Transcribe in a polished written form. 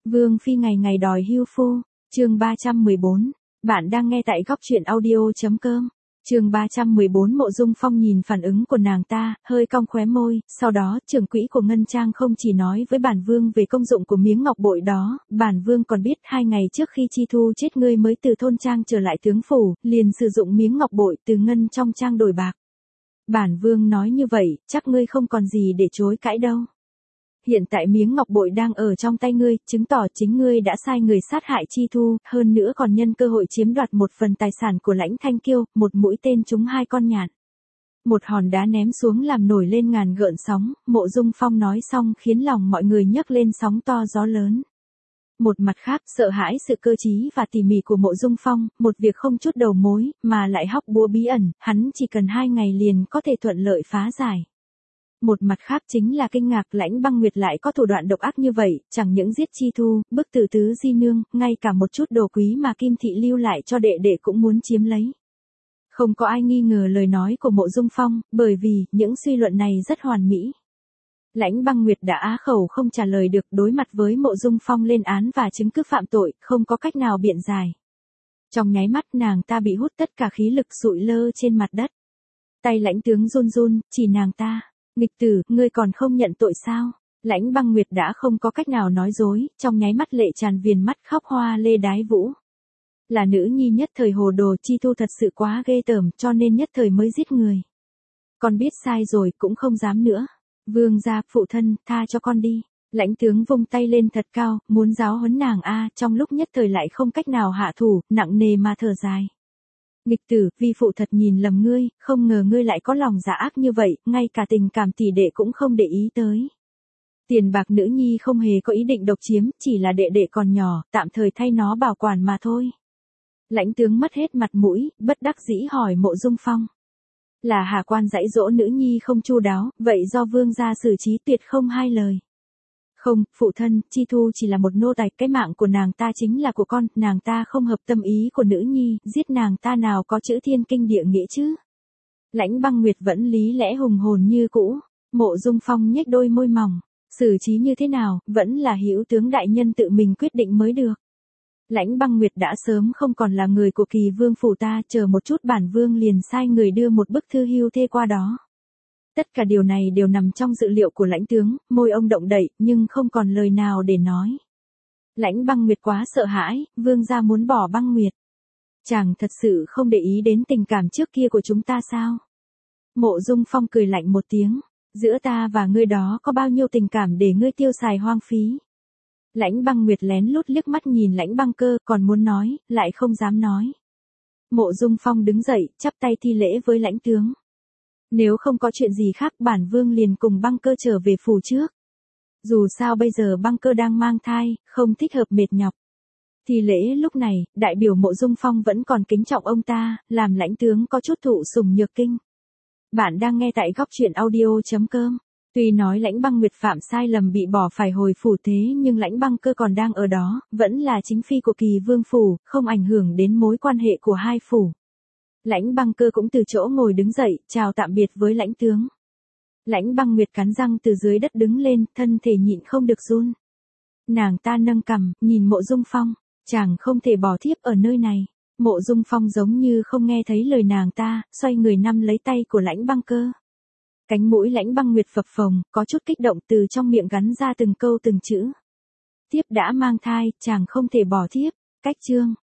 Vương phi ngày ngày đòi hưu phu, chương 314. Bạn đang nghe tại góc truyện audio.com. Chương 314. Mộ Dung Phong nhìn phản ứng của nàng ta, hơi cong khóe môi, sau đó trưởng quỹ của Ngân Trang không chỉ nói với bản vương về công dụng của miếng ngọc bội đó, bản vương còn biết 2 ngày trước khi Chi Thu chết ngươi mới từ thôn trang trở lại tướng phủ, liền sử dụng miếng ngọc bội từ ngân trong trang đổi bạc. Bản vương nói như vậy, chắc ngươi không còn gì để chối cãi đâu. Hiện tại miếng ngọc bội đang ở trong tay ngươi, chứng tỏ chính ngươi đã sai người sát hại Chi Thu, hơn nữa còn nhân cơ hội chiếm đoạt một phần tài sản của Lãnh Thanh Kiêu, một mũi tên trúng 2 con nhạn. Một hòn đá ném xuống làm nổi lên ngàn gợn sóng, Mộ Dung Phong nói xong khiến lòng mọi người nhấc lên sóng to gió lớn. Một mặt khác, sợ hãi sự cơ trí và tỉ mỉ của Mộ Dung Phong, một việc không chút đầu mối, mà lại hóc búa bí ẩn, hắn chỉ cần 2 ngày liền có thể thuận lợi phá giải. Một mặt khác chính là kinh ngạc Lãnh Băng Nguyệt lại có thủ đoạn độc ác như vậy, chẳng những giết Chi Thu, bức tử tứ di nương, ngay cả một chút đồ quý mà Kim Thị lưu lại cho đệ đệ cũng muốn chiếm lấy. Không có ai nghi ngờ lời nói của Mộ Dung Phong, bởi vì những suy luận này rất hoàn mỹ. Lãnh Băng Nguyệt đã á khẩu không trả lời được, đối mặt với Mộ Dung Phong lên án và chứng cứ phạm tội, không có cách nào biện giải. Trong nháy mắt nàng ta bị hút tất cả khí lực sụi lơ trên mặt đất. Tay Lãnh tướng run run, chỉ nàng ta. Nghịch tử, ngươi còn không nhận tội sao? Lãnh Băng Nguyệt đã không có cách nào nói dối, trong nháy mắt lệ tràn viền mắt khóc hoa lê đái vũ. Là nữ nhi nhất thời hồ đồ, Chi Thu thật sự quá ghê tởm, cho nên nhất thời mới giết người. Con biết sai rồi, cũng không dám nữa. Vương gia, phụ thân, tha cho con đi. Lãnh tướng vung tay lên thật cao, muốn giáo huấn nàng trong lúc nhất thời lại không cách nào hạ thủ, nặng nề mà thở dài. Nghịch tử, vi phụ thật nhìn lầm ngươi, không ngờ ngươi lại có lòng dạ ác như vậy, ngay cả tình cảm tỷ đệ cũng không để ý tới. Tiền bạc nữ nhi không hề có ý định độc chiếm, chỉ là đệ đệ còn nhỏ, tạm thời thay nó bảo quản mà thôi. Lãnh tướng mất hết mặt mũi, bất đắc dĩ hỏi Mộ Dung Phong. Là Hà quan dạy dỗ nữ nhi không chu đáo, vậy do vương gia xử trí tuyệt không hai lời. Không, phụ thân, Chi Thu chỉ là một nô tài, cái mạng của nàng ta chính là của con, nàng ta không hợp tâm ý của nữ nhi, giết nàng ta nào có chữ thiên kinh địa nghĩa chứ. Lãnh Băng Nguyệt vẫn lý lẽ hùng hồn như cũ, Mộ Dung Phong nhếch đôi môi mỏng, xử trí như thế nào, vẫn là hữu tướng đại nhân tự mình quyết định mới được. Lãnh Băng Nguyệt đã sớm không còn là người của Kỳ Vương phủ ta, chờ một chút bản vương liền sai người đưa một bức thư hưu thê qua đó. Tất cả điều này đều nằm trong dự liệu của lãnh tướng, môi ông động đậy, nhưng không còn lời nào để nói. Lãnh Băng Nguyệt quá sợ hãi, vương gia muốn bỏ Băng Nguyệt. Chàng thật sự không để ý đến tình cảm trước kia của chúng ta sao? Mộ Dung Phong cười lạnh một tiếng, giữa ta và ngươi đó có bao nhiêu tình cảm để ngươi tiêu xài hoang phí. Lãnh Băng Nguyệt lén lút liếc mắt nhìn Lãnh Băng Cơ, còn muốn nói, lại không dám nói. Mộ Dung Phong đứng dậy, chắp tay thi lễ với lãnh tướng. Nếu không có chuyện gì khác, bản vương liền cùng Băng Cơ trở về phủ trước. Dù sao bây giờ Băng Cơ đang mang thai, không thích hợp mệt nhọc. Thì lễ lúc này, đại biểu Mộ Dung Phong vẫn còn kính trọng ông ta, làm lãnh tướng có chút thụ sủng nhược kinh. Bạn đang nghe tại góc truyện audio.com. Tuy nói Lãnh Băng Nguyệt phạm sai lầm bị bỏ phải hồi phủ thế nhưng Lãnh Băng Cơ còn đang ở đó, vẫn là chính phi của Kỳ Vương phủ, không ảnh hưởng đến mối quan hệ của hai phủ. Lãnh Băng Cơ cũng từ chỗ ngồi đứng dậy, chào tạm biệt với lãnh tướng. Lãnh Băng Nguyệt cắn răng từ dưới đất đứng lên, thân thể nhịn không được run. Nàng ta nâng cằm, nhìn Mộ Dung Phong, chàng không thể bỏ thiếp ở nơi này. Mộ Dung Phong giống như không nghe thấy lời nàng ta, xoay người nắm lấy tay của Lãnh Băng Cơ. Cánh mũi Lãnh Băng Nguyệt phập phồng, có chút kích động, từ trong miệng gắn ra từng câu từng chữ. Thiếp đã mang thai, chàng không thể bỏ thiếp. Cách chương.